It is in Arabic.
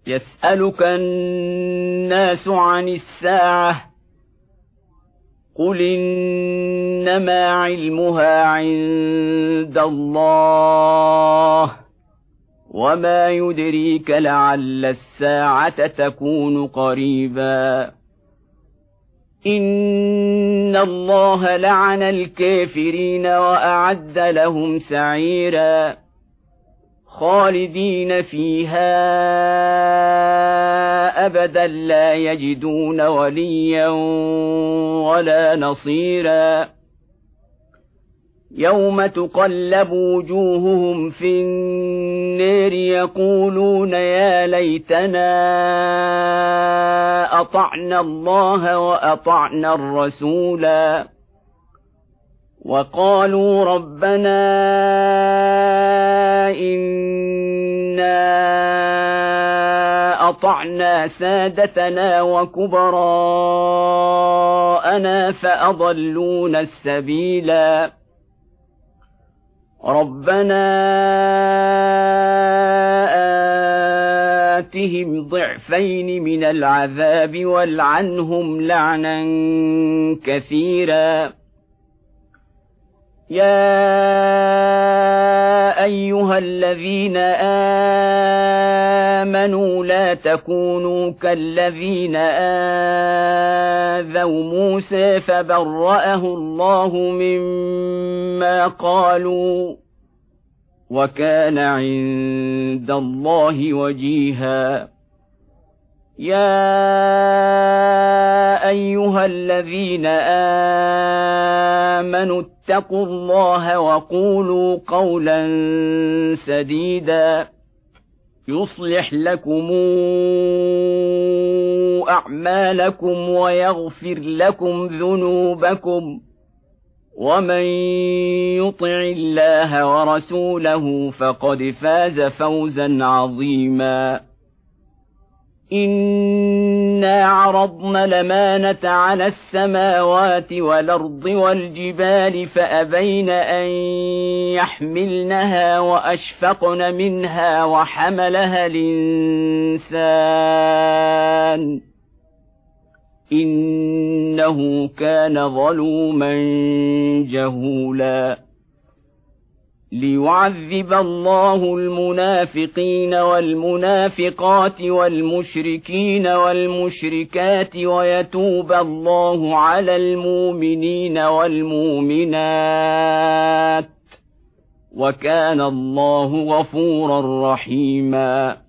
يسألك الناس عن الساعة قل إنما علمها عند الله وما يدريك لعل الساعة تكون قريبا إن الله لعن الكافرين وأعد لهم سعيرا خالدين فيها أبدا لا يجدون وليا ولا نصيرا يوم تقلب وجوههم في النار يقولون يا ليتنا أطعنا الله وأطعنا الرسولا وقالوا ربنا إنا أطعنا سادتنا وكبراءنا فأضلونا السبيلا ربنا آتهم ضعفين من العذاب والعنهم لعنا كثيرا يا أيها الذين آمنوا لا تكونوا كالذين آذوا موسى فبرأه الله مما قالوا وكان عند الله وجيها يا أيها الذين آمنوا اتقوا الله وقولوا قولا سديدا يصلح لكم أعمالكم ويغفر لكم ذنوبكم ومن يطع الله ورسوله فقد فاز فوزا عظيما إنا عرضنا الأمانة على السماوات والأرض والجبال فأبين أن يحملنها وأشفقن منها وحملها الإنسان إنه كان ظلوما جهولا ليعذب الله المنافقين والمنافقات والمشركين والمشركات ويتوب الله على المؤمنين والمؤمنات وكان الله غفورا رحيما